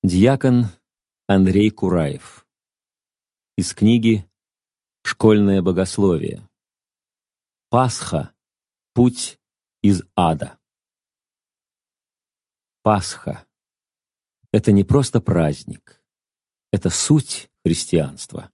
Дьякон Андрей Кураев. Из книги «Школьное богословие». Пасха. Путь из ада. Пасха — это не просто праздник, это суть христианства.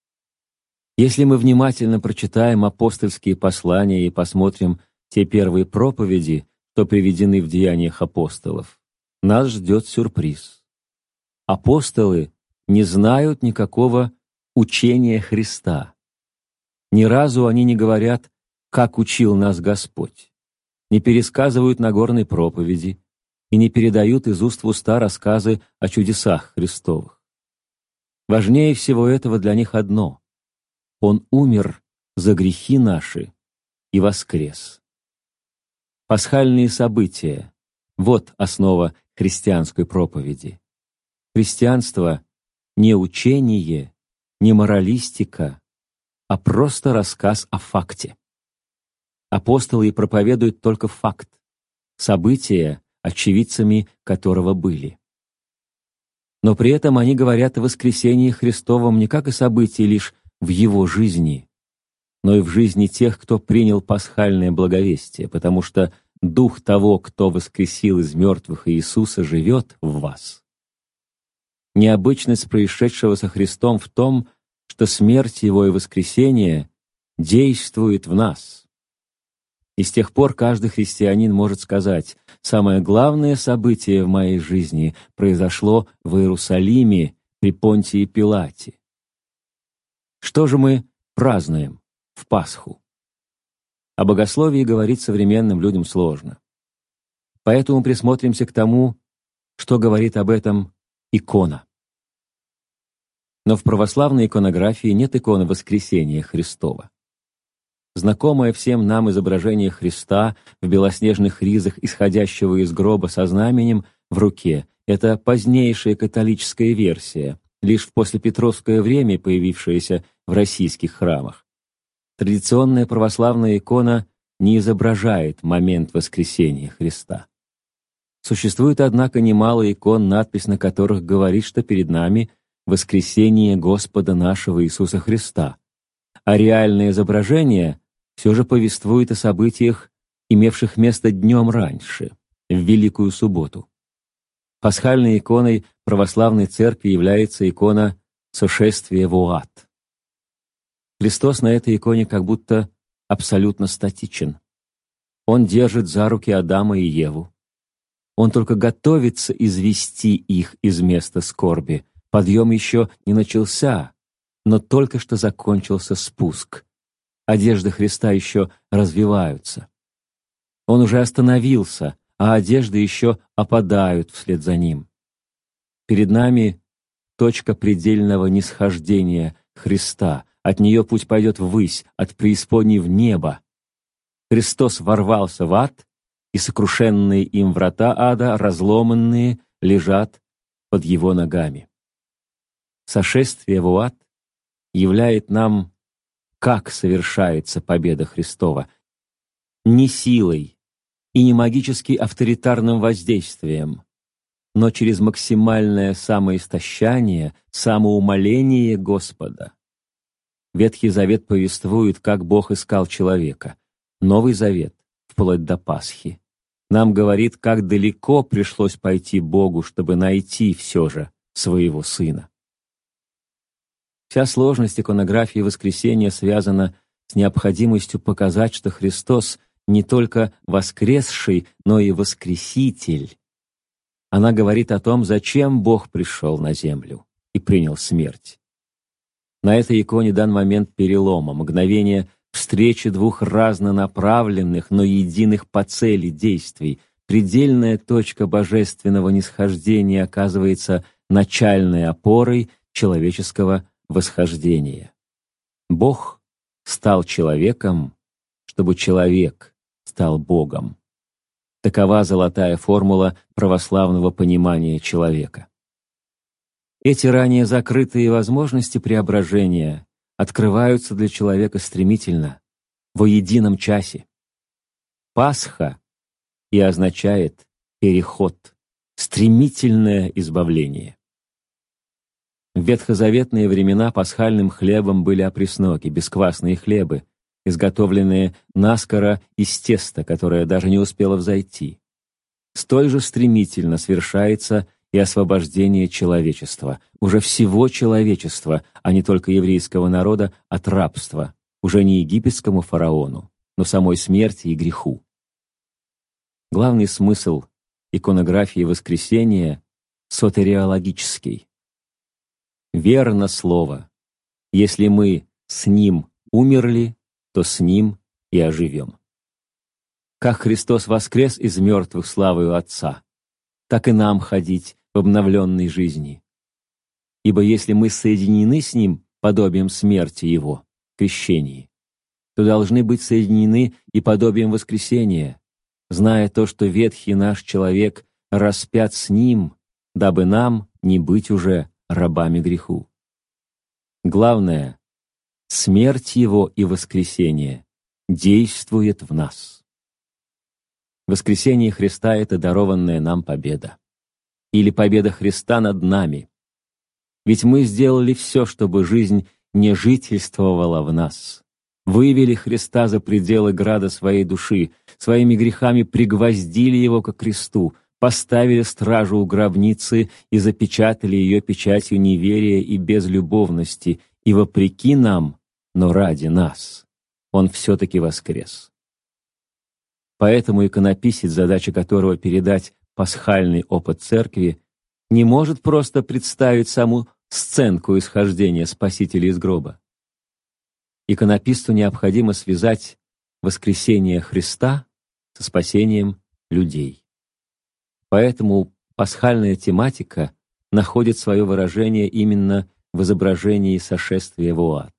Если мы внимательно прочитаем апостольские послания и посмотрим те первые проповеди, что приведены в Деяниях апостолов, нас ждет сюрприз. Апостолы не знают никакого учения Христа. Ни разу они не говорят, как учил нас Господь, не пересказывают Нагорной проповеди и не передают из уст в уста рассказы о чудесах Христовых. Важнее всего этого для них одно — Он умер за грехи наши и воскрес. Пасхальные события — вот основа христианской проповеди. Христианство — не учение, не моралистика, а просто рассказ о факте. Апостолы проповедуют только факт, события, очевидцами которого были. Но при этом они говорят о воскресении Христовом не как о событии лишь в Его жизни, но и в жизни тех, кто принял пасхальное благовестие, потому что Дух того, кто воскресил из мертвых Иисуса, живет в вас. Необычность происшедшего со Христом в том, что смерть Его и воскресение действует в нас. И с тех пор каждый христианин может сказать: самое главное событие в моей жизни произошло в Иерусалиме при Понтии Пилате. Что же мы празднуем в Пасху? О богословии говорить современным людям сложно. Поэтому присмотримся к тому, что говорит об этом икона. Но в православной иконографии нет иконы Воскресения Христова. Знакомое всем нам изображение Христа в белоснежных ризах, исходящего из гроба со знаменем в руке, это позднейшая католическая версия, лишь в послепетровское время появившаяся в российских храмах. Традиционная православная икона не изображает момент воскресения Христа. Существует, однако, немало икон, надпись на которых говорит, что перед нами воскресение Господа нашего Иисуса Христа, а реальное изображение все же повествует о событиях, имевших место днем раньше, в Великую Субботу. Пасхальной иконой православной церкви является икона «Сошествия в ад». Христос на этой иконе как будто абсолютно статичен. Он держит за руки Адама и Еву. Он только готовится извести их из места скорби. Подъем еще не начался, но только что закончился спуск. Одежды Христа еще развиваются. Он уже остановился, а одежды еще опадают вслед за ним. Перед нами точка предельного нисхождения Христа. От нее путь пойдет ввысь, от преисподней в небо. Христос ворвался в ад, и сокрушенные им врата ада, разломанные, лежат под Его ногами. Сошествие в ад являет нам, как совершается победа Христова, не силой и не магически авторитарным воздействием, но через максимальное самоистощание, самоумоление Господа. Ветхий Завет повествует, как Бог искал человека. Новый Завет, вплоть до Пасхи, нам говорит, как далеко пришлось пойти Богу, чтобы найти все же своего Сына. Вся сложность иконографии воскресения связана с необходимостью показать, что Христос не только воскресший, но и воскреситель. Она говорит о том, зачем Бог пришел на землю и принял смерть. На этой иконе дан момент перелома, мгновение встречи двух разнонаправленных, но единых по цели действий. Предельная точка божественного нисхождения оказывается начальной опорой человеческого восхождения. Бог стал человеком, чтобы человек стал Богом. Такова золотая формула православного понимания человека. Эти ранее закрытые возможности преображения открываются для человека стремительно, во едином часе. Пасха и означает переход, стремительное избавление. В ветхозаветные времена пасхальным хлебом были опресноки, бесквасные хлебы, изготовленные наскоро из теста, которое даже не успело взойти. Столь же стремительно свершается и освобождение человечества, уже всего человечества, а не только еврейского народа, от рабства, уже не египетскому фараону, но самой смерти и греху. Главный смысл иконографии воскресения сотериологический. Верно слово: если мы с Ним умерли, то с Ним и оживем. Как Христос воскрес из мертвых славою Отца, так и нам ходить в обновленной жизни. Ибо если мы соединены с Ним подобием смерти Его, крещении, то должны быть соединены и подобием воскресения, зная то, что ветхий наш человек распят с Ним, дабы нам не быть уже рабами греху. Главное, смерть Его и воскресение действует в нас. Воскресение Христа — это дарованная нам победа. Или победа Христа над нами. Ведь мы сделали все, чтобы жизнь не жительствовала в нас. Вывели Христа за пределы града своей души, своими грехами пригвоздили Его ко кресту, поставили стражу у гробницы и запечатали ее печатью неверия и безлюбовности, и вопреки нам, но ради нас, Он все-таки воскрес. Поэтому иконописец, задача которого передать пасхальный опыт Церкви, не может просто представить саму сценку исхождения Спасителя из гроба. Иконописцу необходимо связать воскресение Христа со спасением людей. Поэтому пасхальная тематика находит свое выражение именно в изображении сошествия в ад.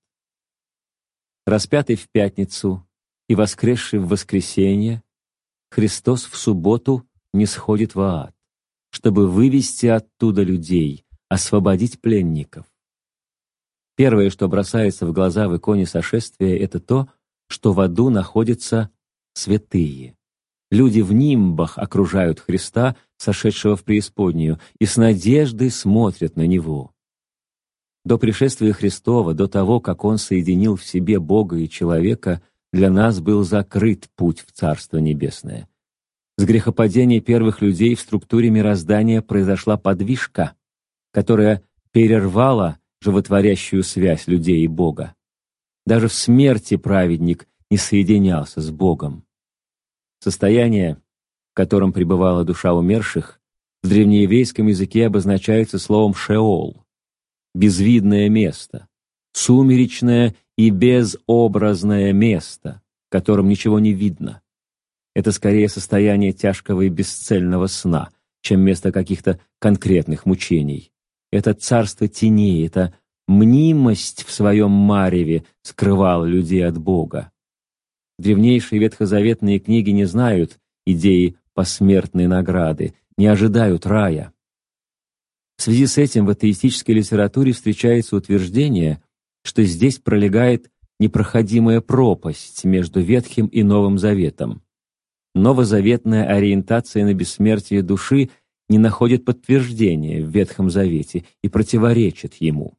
Распятый в пятницу и воскресший в воскресенье, Христос в субботу нисходит в ад, чтобы вывести оттуда людей, освободить пленников. Первое, что бросается в глаза в иконе сошествия, это то, что в аду находятся святые. Люди в нимбах окружают Христа, сошедшего в преисподнюю, и с надеждой смотрят на Него. До пришествия Христова, до того, как Он соединил в себе Бога и человека, для нас был закрыт путь в Царство Небесное. С грехопадения первых людей в структуре мироздания произошла подвижка, которая перервала животворящую связь людей и Бога. Даже в смерти праведник не соединялся с Богом. Состояние, в котором пребывала душа умерших, в древнееврейском языке обозначается словом «шеол» — безвидное место, сумеречное и безобразное место, в котором ничего не видно. Это скорее состояние тяжкого и бесцельного сна, чем место каких-то конкретных мучений. Это царство теней, это мнимость в своем мареве скрывала людей от Бога. Древнейшие ветхозаветные книги не знают идеи посмертной награды, не ожидают рая. В связи с этим в атеистической литературе встречается утверждение, что здесь пролегает непроходимая пропасть между Ветхим и Новым Заветом. Новозаветная ориентация на бессмертие души не находит подтверждения в Ветхом Завете и противоречит ему.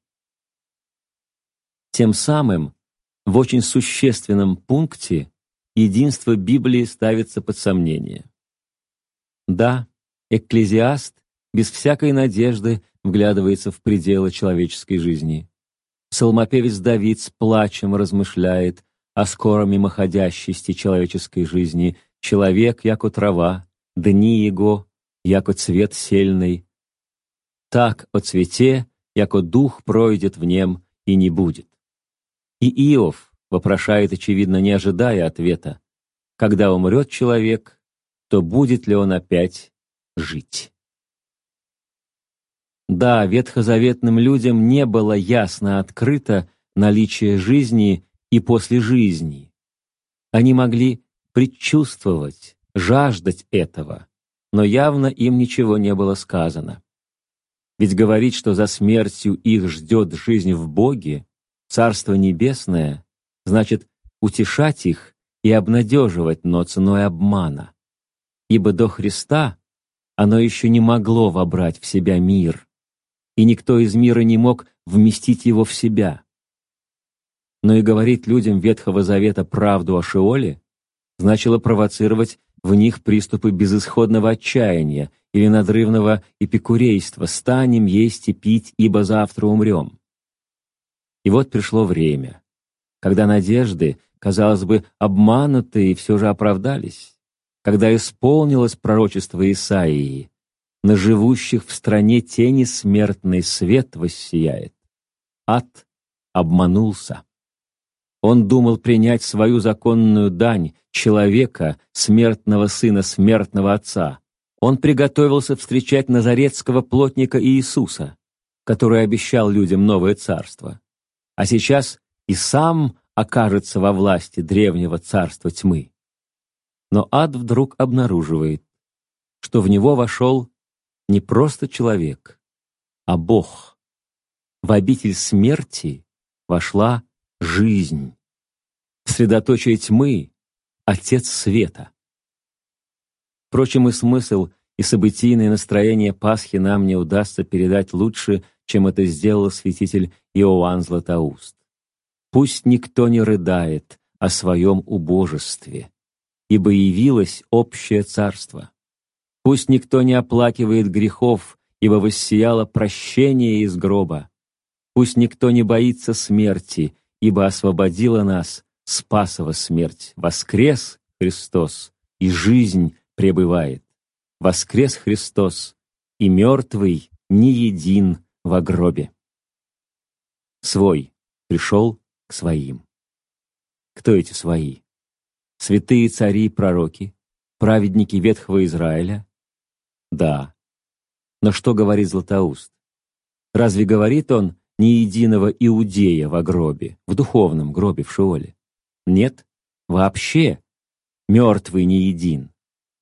Тем самым, в очень существенном пункте единство Библии ставится под сомнение. Да, Экклезиаст без всякой надежды вглядывается в пределы человеческой жизни. Псалмопевец Давид с плачем размышляет о скоро мимоходящести человеческой жизни. Человек, яко трава, дни его, яко цвет сельный. Так о цвете, яко дух пройдет в нем и не будет. И Иов вопрошает, очевидно, не ожидая ответа: когда умрет человек, то будет ли он опять жить? Да, ветхозаветным людям не было ясно открыто наличие жизни и после жизни. Они могли предчувствовать, жаждать этого, но явно им ничего не было сказано. Ведь говорить, что за смертью их ждет жизнь в Боге, Царство Небесное, значит утешать их и обнадеживать, но ценой обмана. Ибо до Христа оно еще не могло вобрать в себя мир, и никто из мира не мог вместить его в себя. Но и говорить людям Ветхого Завета правду о Шеоле значило провоцировать в них приступы безысходного отчаяния или надрывного эпикурейства: «Станем есть и пить, ибо завтра умрем». И вот пришло время, когда надежды, казалось бы, обманутые, все же оправдались, когда исполнилось пророчество Исаии: «На живущих в стране тени смертный свет воссияет». Ад обманулся. Он думал принять свою законную дань человека, смертного сына смертного отца. Он приготовился встречать назаретского плотника Иисуса, который обещал людям новое царство. А сейчас и сам окажется во власти древнего царства тьмы. Но ад вдруг обнаруживает, что в него вошел не просто человек, а Бог. В обитель смерти вошла жизнь. В средоточие тьмы — Отец Света. Впрочем, и смысл, и событийное настроение Пасхи нам не удастся передать лучше, чем это сделал святитель Иоанн Златоуст. «Пусть никто не рыдает о своем убожестве, ибо явилось общее царство. Пусть никто не оплакивает грехов, ибо воссияло прощение из гроба. Пусть никто не боится смерти, ибо освободила нас Спасова смерть. Воскрес Христос, и жизнь пребывает. Воскрес Христос, и мертвый не един во гробе». Свой пришел к своим. Кто эти свои? Святые цари и пророки, праведники Ветхого Израиля? Да. Но что говорит Златоуст? Разве говорит он ни единого иудея во гробе, в духовном гробе в Шеоле? Нет, вообще мертвый не един.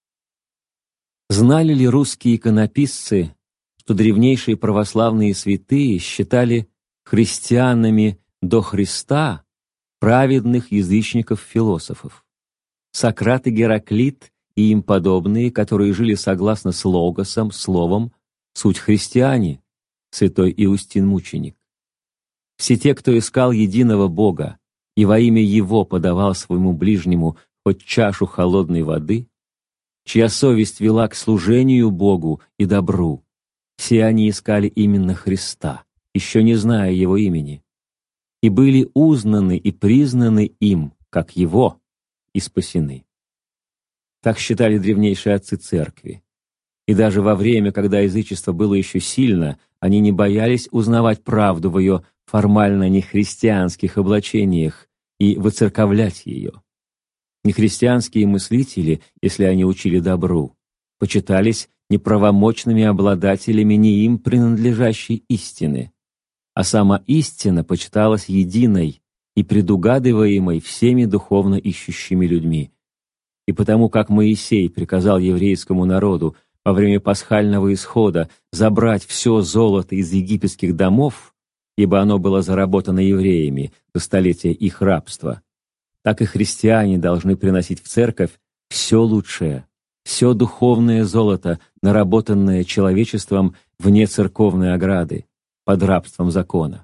Знали ли русские иконописцы, что древнейшие православные святые считали христианами до Христа праведных язычников-философов? Сократ и Гераклит и им подобные, которые жили согласно с логосом, словом, суть христиане, святой Иустин Мученик. Все те, кто искал единого Бога и во имя Его подавал своему ближнему хоть чашу холодной воды, чья совесть вела к служению Богу и добру, все они искали именно Христа, еще не зная Его имени, и были узнаны и признаны им, как Его, и спасены. Так считали древнейшие отцы Церкви. И даже во время, когда язычество было еще сильно, они не боялись узнавать правду в ее формально нехристианских облачениях и выцерковлять ее. Нехристианские мыслители, если они учили добру, почитались неправомочными обладателями не им принадлежащей истины, а сама истина почиталась единой и предугадываемой всеми духовно ищущими людьми. И потому как Моисей приказал еврейскому народу во время пасхального исхода забрать все золото из египетских домов, ибо оно было заработано евреями до столетия их рабства, так и христиане должны приносить в церковь все лучшее, все духовное золото, наработанное человечеством вне церковной ограды, под рабством закона.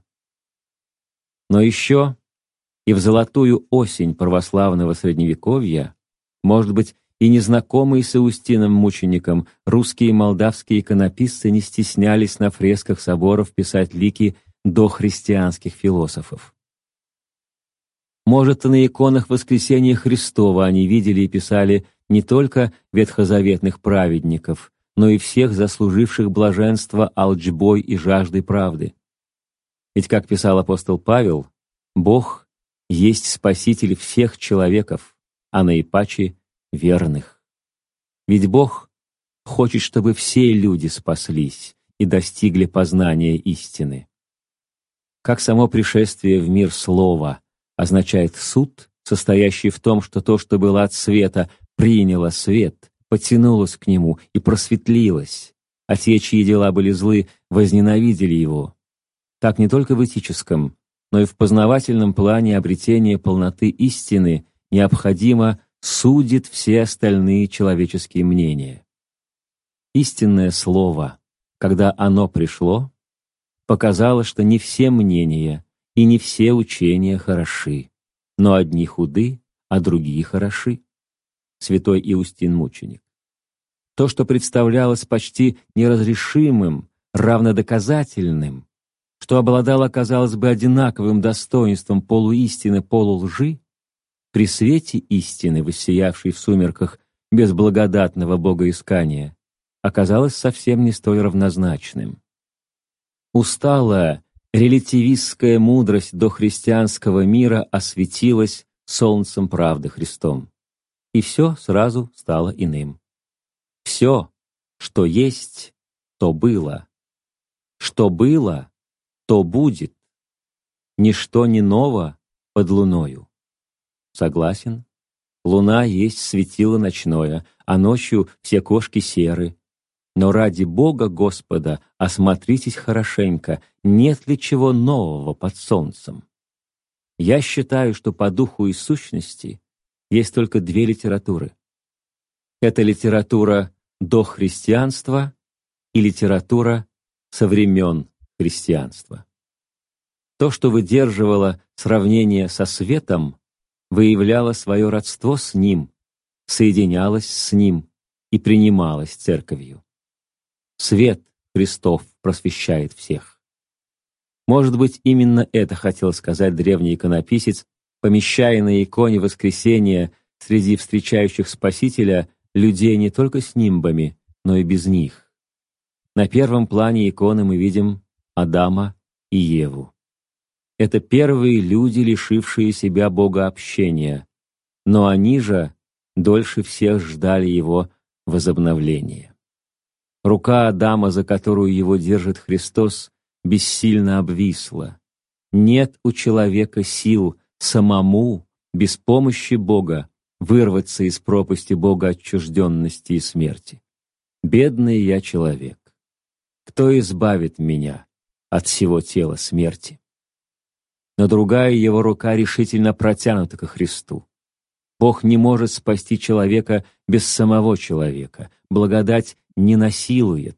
Но еще и в золотую осень православного Средневековья, может быть, и незнакомые с Иустином Мучеником, русские и молдавские иконописцы не стеснялись на фресках соборов писать лики дохристианских философов. Может, и на иконах Воскресения Христова они видели и писали не только ветхозаветных праведников, но и всех заслуживших блаженства алчбой и жаждой правды. Ведь, как писал апостол Павел, Бог есть Спаситель всех человеков, а наипаче верных. Ведь Бог хочет, чтобы все люди спаслись и достигли познания истины. Как само пришествие в мир Слова означает суд, состоящий в том, что то, что было от света, приняло свет, потянулось к нему и просветлилось, а те, чьи дела были злы, возненавидели его. Так не только в этическом, но и в познавательном плане обретения полноты истины необходимо судит все остальные человеческие мнения. Истинное слово, когда оно пришло, показало, что не все мнения и не все учения хороши, но одни худы, а другие хороши. Святой Иустин Мученик. То, что представлялось почти неразрешимым, равнодоказательным, что обладало, казалось бы, одинаковым достоинством полуистины, полулжи, при свете истины, воссиявшей в сумерках безблагодатного богоискания, оказалось совсем не столь равнозначным. Усталая, релятивистская мудрость дохристианского мира осветилась солнцем правды Христом, и все сразу стало иным. Все, что есть, то было. Что было, то будет. Ничто не ново под луною. Согласен? Луна есть светило ночное, а ночью все кошки серы. Но ради Бога Господа осмотритесь хорошенько, нет ли чего нового под солнцем. Я считаю, что по духу и сущности есть только две литературы. Это литература до христианства и литература со времен христианства. То, что выдерживало сравнение со светом, выявляло свое родство с ним, соединялось с ним и принималось церковью. Свет Христов просвещает всех. Может быть, именно это хотел сказать древний иконописец, помещая на иконе Воскресения среди встречающих Спасителя людей не только с нимбами, но и без них. На первом плане иконы мы видим Адама и Еву. Это первые люди, лишившие себя богообщения, но они же дольше всех ждали его возобновления. Рука Адама, за которую его держит Христос, бессильно обвисла. Нет у человека сил самому, без помощи Бога, вырваться из пропасти богоотчужденности и смерти. Бедный я человек. Кто избавит меня от всего тела смерти? Но другая его рука решительно протянута ко Христу. Бог не может спасти человека без самого человека. Благодать не насилует.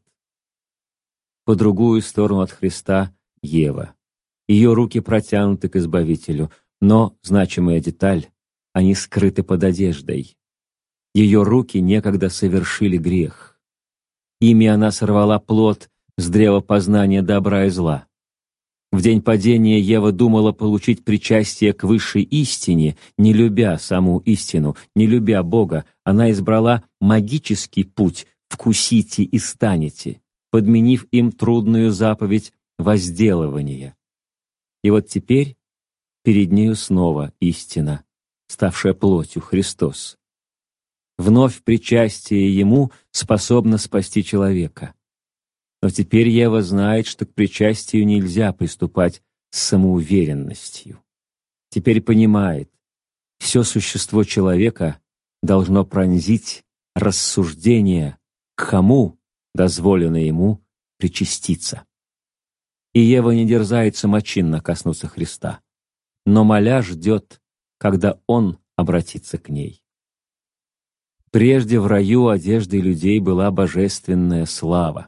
По другую сторону от Христа — Ева. Ее руки протянуты к Избавителю, но, значимая деталь, они скрыты под одеждой. Ее руки некогда совершили грех. Ими она сорвала плод с древа познания добра и зла. В день падения Ева думала получить причастие к высшей истине, не любя саму истину, не любя Бога. Она избрала магический путь «вкусите и станете», подменив им трудную заповедь возделывания. И вот теперь перед нею снова истина, ставшая плотью Христос. Вновь причастие Ему способно спасти человека. Но теперь Ева знает, что к причастию нельзя приступать с самоуверенностью. Теперь понимает, все существо человека должно пронзить рассуждение, к кому дозволено ему причаститься. И Ева не дерзает самочинно коснуться Христа, но моля ждет, когда Он обратится к ней. Прежде в раю одеждой людей была божественная слава.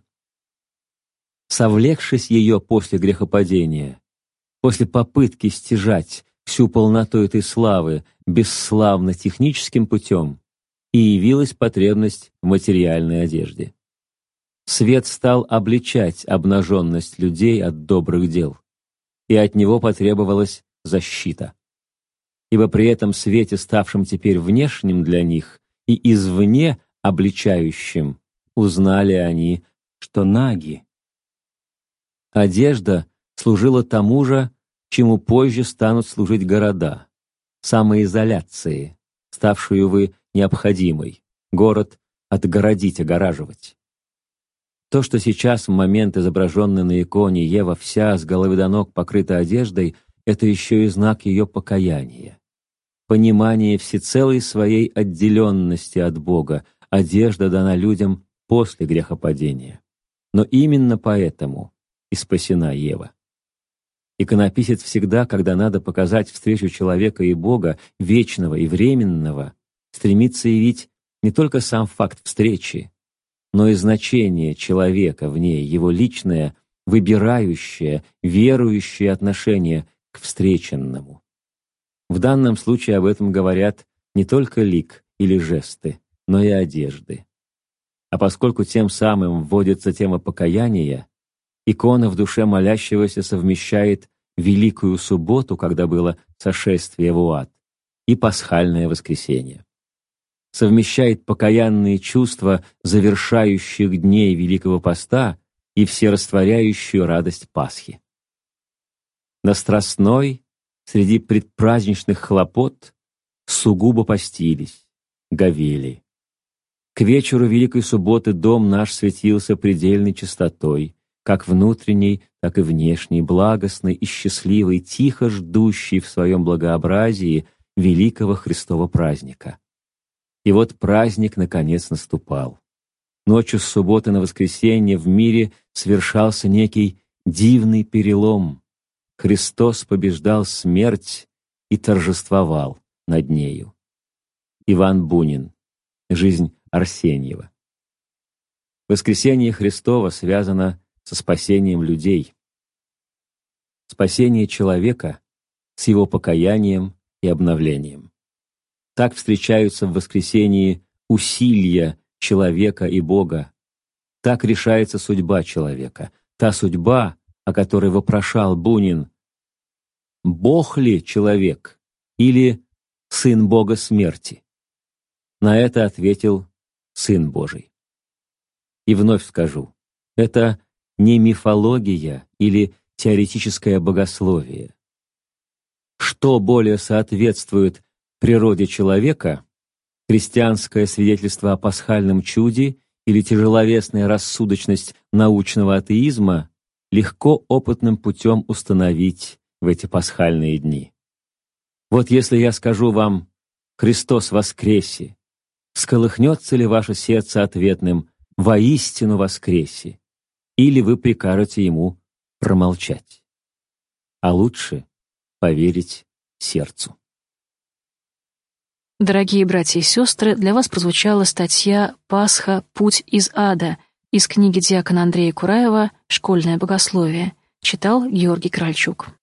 Совлекшись ее после грехопадения, после попытки стяжать всю полноту этой славы бесславно-техническим путем, и явилась потребность в материальной одежде. Свет стал обличать обнаженность людей от добрых дел, и от него потребовалась защита. Ибо при этом свете, ставшем теперь внешним для них и извне обличающим, узнали они, что наги. Одежда служила тому же, чему позже станут служить города, самоизоляции, ставшую, увы, необходимой, город отгородить, огораживать. То, что сейчас в момент, изображенный на иконе, Ева вся с головы до ног покрыта одеждой, это еще и знак ее покаяния. Понимание всецелой своей отделенности от Бога, одежда дана людям после грехопадения. Но именно поэтому и спасена Ева. Иконописец всегда, когда надо показать встречу человека и Бога, вечного и временного, стремится явить не только сам факт встречи, но и значение человека в ней, его личное, выбирающее, верующее отношение к встреченному. В данном случае об этом говорят не только лик или жесты, но и одежды. А поскольку тем самым вводится тема покаяния, икона в душе молящегося совмещает Великую Субботу, когда было сошествие в ад, и Пасхальное воскресенье. Совмещает покаянные чувства завершающих дней Великого Поста и всерастворяющую радость Пасхи. На Страстной, среди предпраздничных хлопот, сугубо постились, говели. К вечеру Великой Субботы дом наш светился предельной чистотой, как внутренней, так и внешней, благостной и счастливой, тихо ждущей в своем благообразии великого Христова праздника. И вот праздник наконец наступал. Ночью с субботы на воскресенье в мире свершался некий дивный перелом. Христос побеждал смерть и торжествовал над нею. Иван Бунин. Жизнь Арсеньева. Воскресение Христово связано со спасением людей. Спасение человека с его покаянием и обновлением. Так встречаются в воскресении усилия человека и Бога. Так решается судьба человека. Та судьба, о которой вопрошал Бунин: «Бог ли человек или Сын Бога смерти?» На это ответил Сын Божий. И вновь скажу, это не мифология или теоретическое богословие. Что более соответствует природе человека, христианское свидетельство о пасхальном чуде или тяжеловесная рассудочность научного атеизма, легко опытным путем установить в эти пасхальные дни. Вот если я скажу вам «Христос воскресе», всколыхнется ли ваше сердце ответным «Воистину воскресе», или вы прикажете ему промолчать? А лучше поверить сердцу. Дорогие братья и сестры, для вас прозвучала статья «Пасха. Путь из ада» из книги диакона Андрея Кураева «Школьное богословие». Читал Георгий Кральчук.